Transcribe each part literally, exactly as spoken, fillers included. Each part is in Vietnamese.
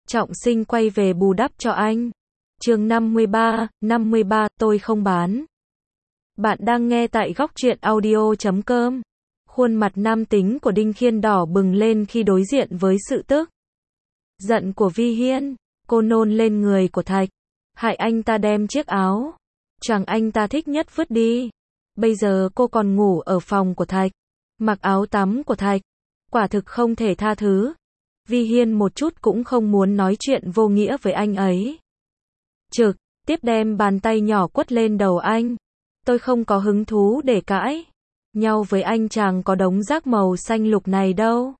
Trọng Sinh quay về bù đắp cho anh. Chương năm mươi ba, năm mươi ba, tôi không bán. Bạn đang nghe tại góc truyện audio chấm com. Khuôn mặt nam tính của Đinh Khiên đỏ bừng lên khi đối diện với sự tức giận của Vi Hiên. Cô nôn lên người của Thạch, hại anh ta đem chiếc áo choàng anh ta thích nhất vứt đi. Bây giờ cô còn ngủ ở phòng của Thạch, mặc áo tắm của Thạch, quả thực không thể tha thứ. Vi Hiên một chút cũng không muốn nói chuyện vô nghĩa với anh ấy. Trực tiếp đem bàn tay nhỏ quất lên đầu anh. Tôi không có hứng thú để cãi nhau với anh chàng có đống rác màu xanh lục này đâu.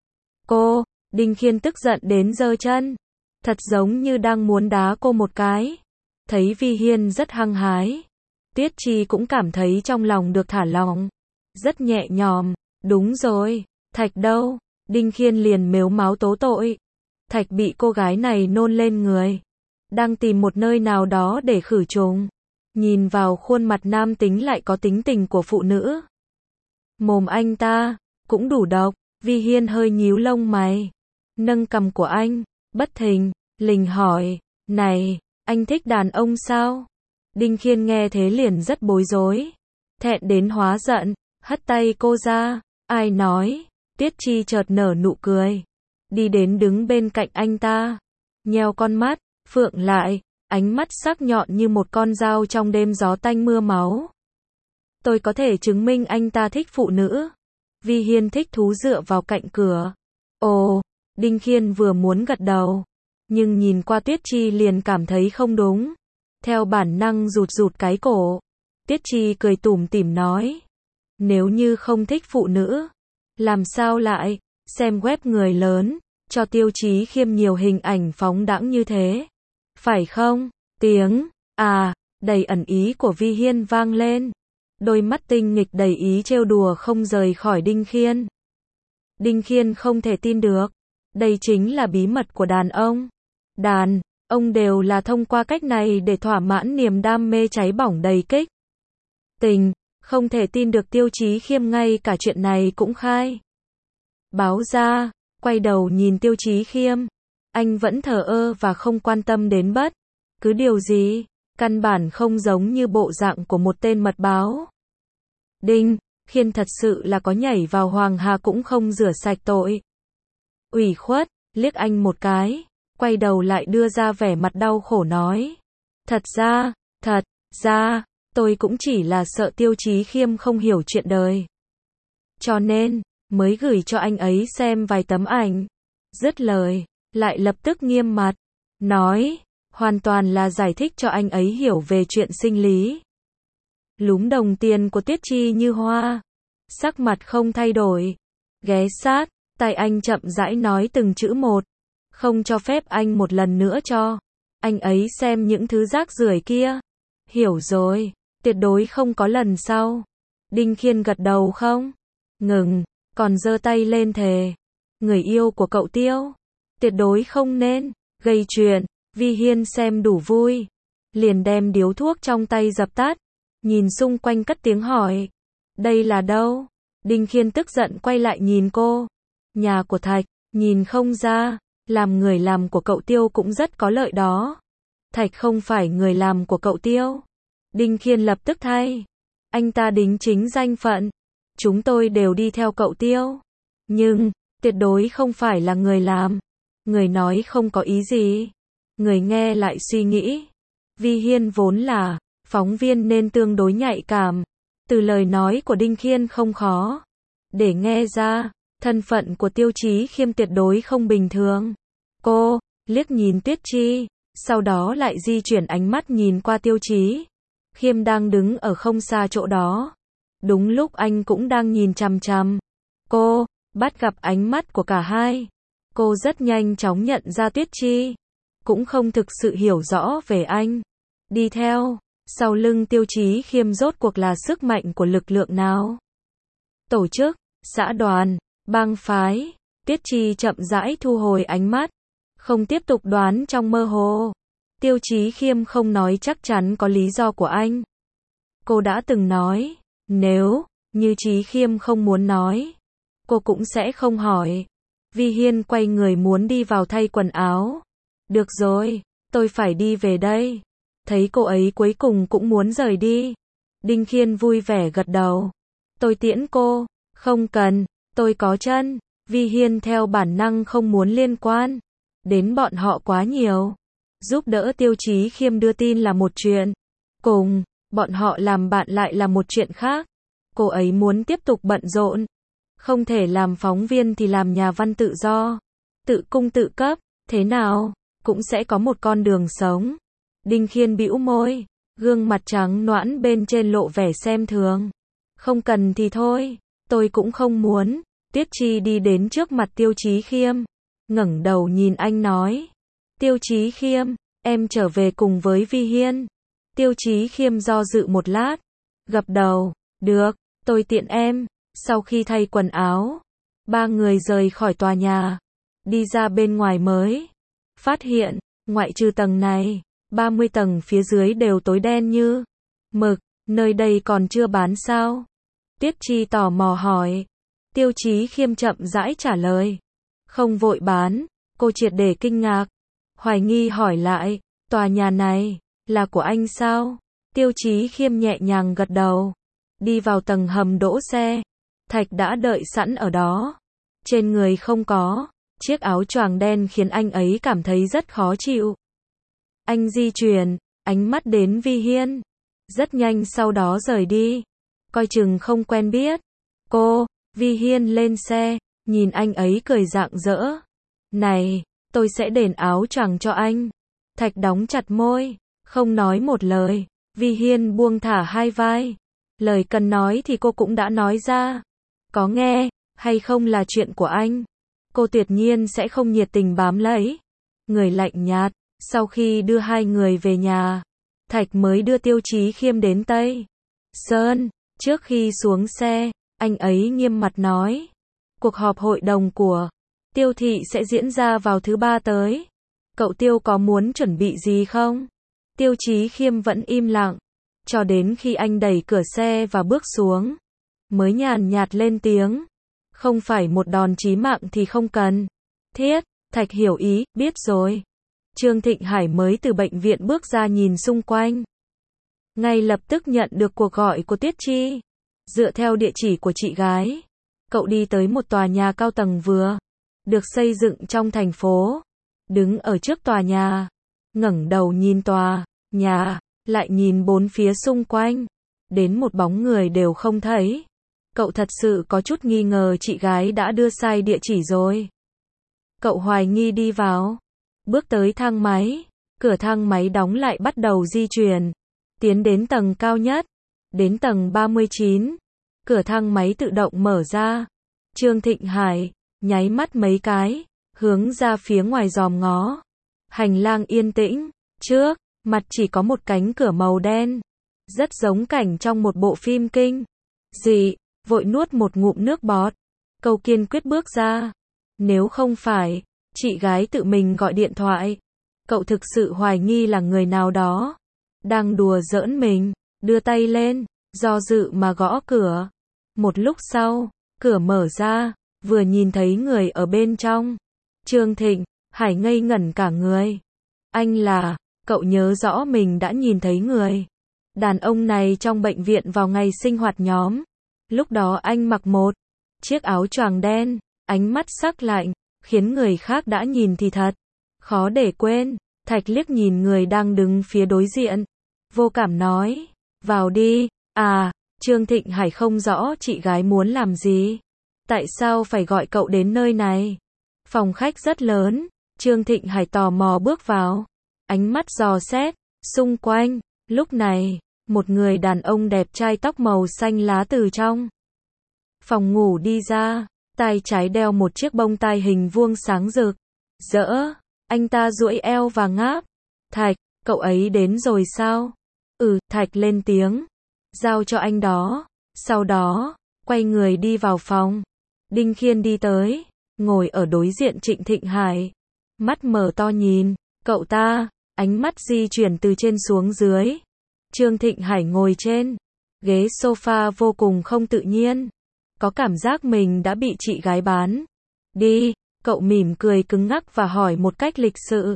Cô, Đinh Khiên tức giận đến giơ chân, thật giống như đang muốn đá cô một cái. Thấy Vi Hiên rất hăng hái, Tiết Chi cũng cảm thấy trong lòng được thả lỏng, rất nhẹ nhõm. Đúng rồi, Thạch đâu? Đinh Khiên liền mếu máo tố tội. Thạch bị cô gái này nôn lên người, đang tìm một nơi nào đó để khử trùng. Nhìn vào khuôn mặt nam tính lại có tính tình của phụ nữ. Mồm anh ta cũng đủ độc. Vi Hiên hơi nhíu lông mày, nâng cằm của anh, bất thình lình hỏi, này, anh thích đàn ông sao? Đinh Khiên nghe thế liền rất bối rối, thẹn đến hóa giận, hất tay cô ra. Ai nói? Tiết Chi chợt nở nụ cười, đi đến đứng bên cạnh anh ta, nheo con mắt phượng lại, ánh mắt sắc nhọn như một con dao trong đêm gió tanh mưa máu. Tôi có thể chứng minh anh ta thích phụ nữ. Vi Hiên thích thú dựa vào cạnh cửa. Ồ, Đinh Khiên vừa muốn gật đầu, nhưng nhìn qua Tiết Chi liền cảm thấy không đúng. Theo bản năng rụt rụt cái cổ. Tiết Chi cười tủm tỉm nói, nếu như không thích phụ nữ, làm sao lại xem web người lớn, cho Tiêu Chí Khiêm nhiều hình ảnh phóng đãng như thế, phải không? Tiếng à đầy ẩn ý của Vi Hiên vang lên, đôi mắt tinh nghịch đầy ý trêu đùa không rời khỏi Đinh Khiên. Đinh Khiên không thể tin được, đây chính là bí mật của đàn ông. Đàn ông đều là thông qua cách này để thỏa mãn niềm đam mê cháy bỏng đầy kích tình. Không thể tin được Tiêu Chí Khiêm ngay cả chuyện này cũng khai báo ra. Quay đầu nhìn Tiêu Chí Khiêm, anh vẫn thờ ơ và không quan tâm đến bất cứ điều gì, căn bản không giống như bộ dạng của một tên mật báo. Đinh Khiên thật sự là có nhảy vào Hoàng Hà cũng không rửa sạch tội. Ủy khuất liếc anh một cái, quay đầu lại đưa ra vẻ mặt đau khổ nói, thật ra, thật ra, tôi cũng chỉ là sợ Tiêu Chí Khiêm không hiểu chuyện đời, cho nên mới gửi cho anh ấy xem vài tấm ảnh. Dứt lời, lại lập tức nghiêm mặt, nói, hoàn toàn là giải thích cho anh ấy hiểu về chuyện sinh lý. Lúm đồng tiền của Tiết Chi như hoa, sắc mặt không thay đổi, ghé sát tai anh chậm rãi nói từng chữ một, không cho phép anh một lần nữa cho anh ấy xem những thứ rác rưởi kia. Hiểu rồi, tuyệt đối không có lần sau. Đinh Khiên gật đầu không ngừng, còn giơ tay lên thề, người yêu của cậu Tiêu tuyệt đối không nên gây chuyện. Vi Hiên xem đủ vui, liền đem điếu thuốc trong tay dập tắt, nhìn xung quanh cất tiếng hỏi, đây là đâu? Đinh Khiên tức giận quay lại nhìn cô, nhà của Thạch, nhìn không ra, làm người làm của cậu Tiêu cũng rất có lợi đó. Thạch không phải người làm của cậu Tiêu. Đinh Khiên lập tức thay, anh ta đính chính danh phận, chúng tôi đều đi theo cậu Tiêu, nhưng tuyệt đối không phải là người làm. Người nói không có ý gì, người nghe lại suy nghĩ. Vi Hiên vốn là phóng viên nên tương đối nhạy cảm, từ lời nói của Đinh Khiên không khó để nghe ra, thân phận của Tiêu Chí Khiêm tuyệt đối không bình thường. Cô liếc nhìn Tiết Chi, sau đó lại di chuyển ánh mắt nhìn qua Tiêu Chí Khiêm đang đứng ở không xa chỗ đó. Đúng lúc anh cũng đang nhìn chằm chằm cô, bắt gặp ánh mắt của cả hai. Cô rất nhanh chóng nhận ra Tiết Chi cũng không thực sự hiểu rõ về anh. Đi theo sau lưng Tiêu Chí Khiêm rốt cuộc là sức mạnh của lực lượng nào? Tổ chức, xã đoàn, bang phái. Tiết Chi chậm rãi thu hồi ánh mắt, không tiếp tục đoán trong mơ hồ. Tiêu Chí Khiêm không nói chắc chắn có lý do của anh. Cô đã từng nói, nếu như Chí Khiêm không muốn nói, cô cũng sẽ không hỏi. Vi Hiên quay người muốn đi vào thay quần áo, Được rồi, tôi phải đi về đây. Thấy cô ấy cuối cùng cũng muốn rời đi. Đinh Khiên vui vẻ gật đầu. Tôi tiễn cô. Không cần, tôi có chân. Vi Hiên theo bản năng không muốn liên quan đến bọn họ quá nhiều. Giúp đỡ Tiêu Chí Khiêm đưa tin là một chuyện. Cùng bọn họ làm bạn lại là một chuyện khác. Cô ấy muốn tiếp tục bận rộn. Không thể làm phóng viên thì làm nhà văn tự do. Tự cung tự cấp, thế nào, cũng sẽ có một con đường sống. Đinh Khiên bĩu môi, gương mặt trắng nõn bên trên lộ vẻ xem thường. Không cần thì thôi, tôi cũng không muốn. Tiết Chi đi đến trước mặt Tiêu Chí Khiêm, ngẩng đầu nhìn anh nói. Tiêu Chí Khiêm, em trở về cùng với Vi Hiên. Tiêu Chí Khiêm do dự một lát, gật đầu, được, tôi tiện em. Sau khi thay quần áo, ba người rời khỏi tòa nhà, đi ra bên ngoài mới phát hiện, ngoại trừ tầng này, ba mươi tầng phía dưới đều tối đen như mực, nơi đây còn chưa bán sao? Tiết Chi tò mò hỏi. Tiêu Chí Khiêm chậm rãi trả lời. Không vội bán, cô triệt để kinh ngạc. Hoài nghi hỏi lại, tòa nhà này, là của anh sao? Tiêu Chí Khiêm nhẹ nhàng gật đầu. Đi vào tầng hầm đỗ xe. Thạch đã đợi sẵn ở đó. Trên người không có chiếc áo choàng đen khiến anh ấy cảm thấy rất khó chịu. Anh di chuyển ánh mắt đến Vi Hiên. Rất nhanh sau đó rời đi. Coi chừng không quen biết. Cô, Vi Hiên lên xe, nhìn anh ấy cười rạng rỡ. Này, tôi sẽ đền áo choàng cho anh. Thạch đóng chặt môi, không nói một lời. Vi Hiên buông thả hai vai. Lời cần nói thì cô cũng đã nói ra. Có nghe hay không là chuyện của anh. Cô tuyệt nhiên sẽ không nhiệt tình bám lấy. Người lạnh nhạt. Sau khi đưa hai người về nhà, Thạch mới đưa Tiêu Chí Khiêm đến Tây Sơn. Trước khi xuống xe, anh ấy nghiêm mặt nói. Cuộc họp hội đồng của Tiêu thị sẽ diễn ra vào thứ ba tới. Cậu Tiêu có muốn chuẩn bị gì không? Tiêu Chí Khiêm vẫn im lặng. Cho đến khi anh đẩy cửa xe và bước xuống, mới nhàn nhạt lên tiếng. Không phải một đòn chí mạng thì không cần. Thiết, Thạch hiểu ý, biết rồi. Trương Thịnh Hải mới từ bệnh viện bước ra nhìn xung quanh. Ngay lập tức nhận được cuộc gọi của Tiết Chi. Dựa theo địa chỉ của chị gái, cậu đi tới một tòa nhà cao tầng vừa được xây dựng trong thành phố. Đứng ở trước tòa nhà, ngẩng đầu nhìn tòa nhà, lại nhìn bốn phía xung quanh. Đến một bóng người đều không thấy. Cậu thật sự có chút nghi ngờ chị gái đã đưa sai địa chỉ rồi. Cậu hoài nghi đi vào. Bước tới thang máy. Cửa thang máy đóng lại bắt đầu di chuyển. Tiến đến tầng cao nhất. Đến tầng ba mươi chín. Cửa thang máy tự động mở ra. Trương Thịnh Hải nháy mắt mấy cái, hướng ra phía ngoài dòm ngó. Hành lang yên tĩnh. Trước mặt chỉ có một cánh cửa màu đen. Rất giống cảnh trong một bộ phim kinh dị. Vội nuốt một ngụm nước bọt. Cậu kiên quyết bước ra. Nếu không phải chị gái tự mình gọi điện thoại, cậu thực sự hoài nghi là người nào đó đang đùa giỡn mình. Đưa tay lên, do dự mà gõ cửa. Một lúc sau, cửa mở ra, vừa nhìn thấy người ở bên trong. Trương Thịnh Hải ngây ngẩn cả người. Anh là, cậu nhớ rõ mình đã nhìn thấy người đàn ông này trong bệnh viện vào ngày sinh hoạt nhóm. Lúc đó anh mặc một chiếc áo choàng đen, ánh mắt sắc lạnh, khiến người khác đã nhìn thì thật khó để quên. Thạch liếc nhìn người đang đứng phía đối diện, vô cảm nói, vào đi. À, Trương Thịnh Hải không rõ chị gái muốn làm gì. Tại sao phải gọi cậu đến nơi này? Phòng khách rất lớn. Trương Thịnh Hải tò mò bước vào, ánh mắt dò xét xung quanh. Lúc này, một người đàn ông đẹp trai tóc màu xanh lá từ trong phòng ngủ đi ra, tay trái đeo một chiếc bông tai hình vuông sáng rực rỡ. Anh ta duỗi eo và ngáp. Thạch, cậu ấy đến rồi sao? Ừ, Thạch lên tiếng. Giao cho anh đó. Sau đó, quay người đi vào phòng. Đinh Khiên đi tới, ngồi ở đối diện Trịnh Thịnh Hải. Mắt mở to nhìn cậu ta, ánh mắt di chuyển từ trên xuống dưới. Trương Thịnh Hải ngồi trên ghế sofa vô cùng không tự nhiên. Có cảm giác mình đã bị chị gái bán đi. Cậu mỉm cười cứng ngắc và hỏi một cách lịch sự.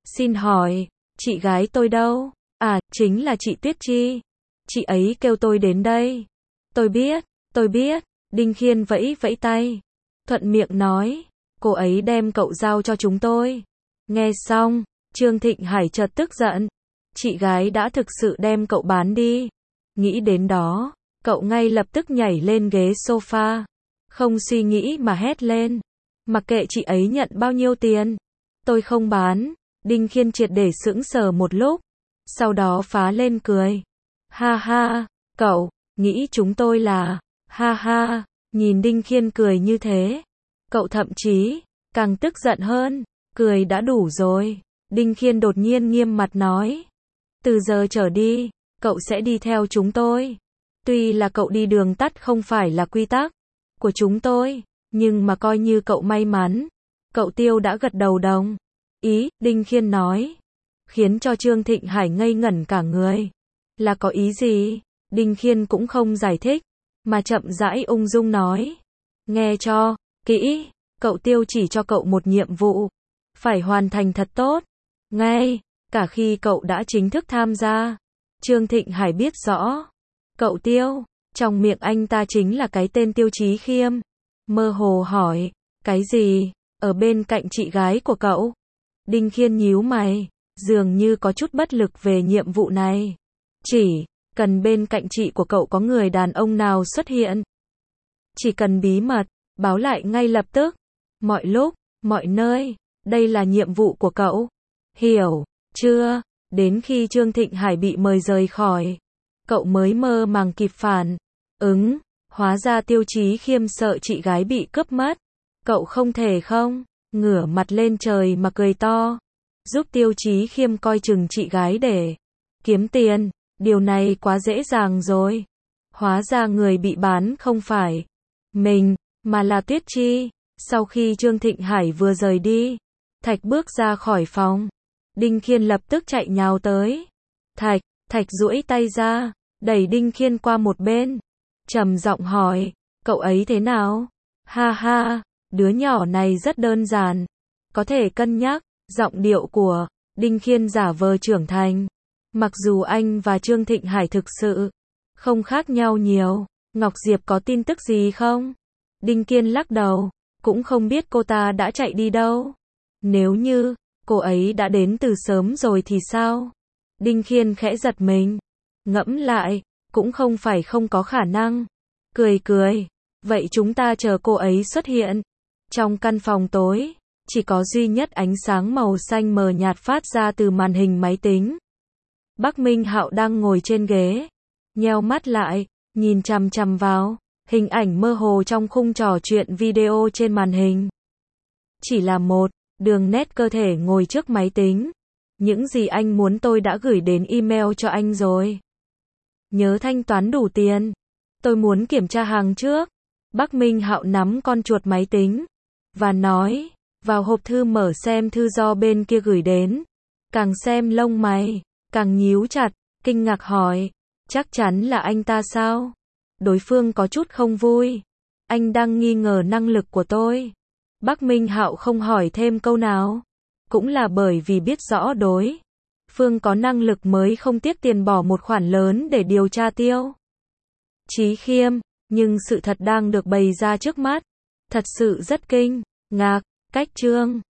Xin hỏi, chị gái tôi đâu? À, chính là chị Tuyết Chi. Chị ấy kêu tôi đến đây. Tôi biết, tôi biết. Đinh Khiên vẫy vẫy tay. Thuận miệng nói, cô ấy đem cậu giao cho chúng tôi. Nghe xong, Trương Thịnh Hải chợt tức giận. Chị gái đã thực sự đem cậu bán đi. Nghĩ đến đó, cậu ngay lập tức nhảy lên ghế sofa. Không suy nghĩ mà hét lên. Mặc kệ chị ấy nhận bao nhiêu tiền. Tôi không bán. Đinh Khiên triệt để sững sờ một lúc. Sau đó phá lên cười. Ha ha, cậu, nghĩ chúng tôi là... Ha ha, nhìn Đinh Khiên cười như thế. Cậu thậm chí, càng tức giận hơn. Cười đã đủ rồi. Đinh Khiên đột nhiên nghiêm mặt nói. Từ giờ trở đi, cậu sẽ đi theo chúng tôi. Tuy là cậu đi đường tắt không phải là quy tắc của chúng tôi, nhưng mà coi như cậu may mắn. Cậu Tiêu đã gật đầu đồng ý, Đinh Khiên nói. Khiến cho Trương Thịnh Hải ngây ngẩn cả người. Là có ý gì? Đinh Khiên cũng không giải thích, mà chậm rãi ung dung nói. Nghe cho kỹ, cậu Tiêu chỉ cho cậu một nhiệm vụ. Phải hoàn thành thật tốt. Ngay cả khi cậu đã chính thức tham gia. Trương Thịnh Hải biết rõ. Cậu Tiêu, trong miệng anh ta chính là cái tên Tiêu Chí Khiêm. Mơ hồ hỏi, cái gì? Ở bên cạnh chị gái của cậu? Đinh Khiên nhíu mày, dường như có chút bất lực về nhiệm vụ này. Chỉ cần bên cạnh chị của cậu có người đàn ông nào xuất hiện. Chỉ cần bí mật, báo lại ngay lập tức. Mọi lúc, mọi nơi, đây là nhiệm vụ của cậu. Hiểu chưa? Đến khi Trương Thịnh Hải bị mời rời khỏi, cậu mới mơ màng kịp phản ứng. Hóa ra Tiêu Chí Khiêm sợ chị gái bị cướp mất. Cậu không thể không ngửa mặt lên trời mà cười to, giúp Tiêu Chí Khiêm coi chừng chị gái để kiếm tiền. Điều này quá dễ dàng rồi. Hóa ra người bị bán không phải mình, mà là Tuyết Chi. Sau khi Trương Thịnh Hải vừa rời đi, Thạch bước ra khỏi phòng. Đinh Khiên lập tức chạy nhào tới. Thạch, Thạch duỗi tay ra, đẩy Đinh Khiên qua một bên. Trầm giọng hỏi, cậu ấy thế nào? Ha ha, đứa nhỏ này rất đơn giản. Có thể cân nhắc. Giọng điệu của Đinh Khiên giả vờ trưởng thành. Mặc dù anh và Trương Thịnh Hải thực sự không khác nhau nhiều. Ngọc Diệp có tin tức gì không? Đinh Khiên lắc đầu, cũng không biết cô ta đã chạy đi đâu. Nếu như cô ấy đã đến từ sớm rồi thì sao? Đinh Khiên khẽ giật mình. Ngẫm lại, cũng không phải không có khả năng. Cười cười, vậy chúng ta chờ cô ấy xuất hiện. Trong căn phòng tối, chỉ có duy nhất ánh sáng màu xanh mờ nhạt phát ra từ màn hình máy tính. Bắc Minh Hạo đang ngồi trên ghế, nheo mắt lại, nhìn chằm chằm vào hình ảnh mơ hồ trong khung trò chuyện video trên màn hình. Chỉ là một đường nét cơ thể ngồi trước máy tính. Những gì anh muốn tôi đã gửi đến email cho anh rồi. Nhớ thanh toán đủ tiền. Tôi muốn kiểm tra hàng trước. Bắc Minh Hạo nắm con chuột máy tính và nói, vào hộp thư mở xem thư do bên kia gửi đến. Càng xem lông mày càng nhíu chặt, kinh ngạc hỏi, chắc chắn là anh ta sao? Đối phương có chút không vui. Anh đang nghi ngờ năng lực của tôi. Bắc Minh Hạo không hỏi thêm câu nào. Cũng là bởi vì biết rõ đối phương có năng lực mới không tiếc tiền bỏ một khoản lớn để điều tra Tiêu Chí Khiêm. Nhưng sự thật đang được bày ra trước mắt. Thật sự rất kinh ngạc. Cách Trương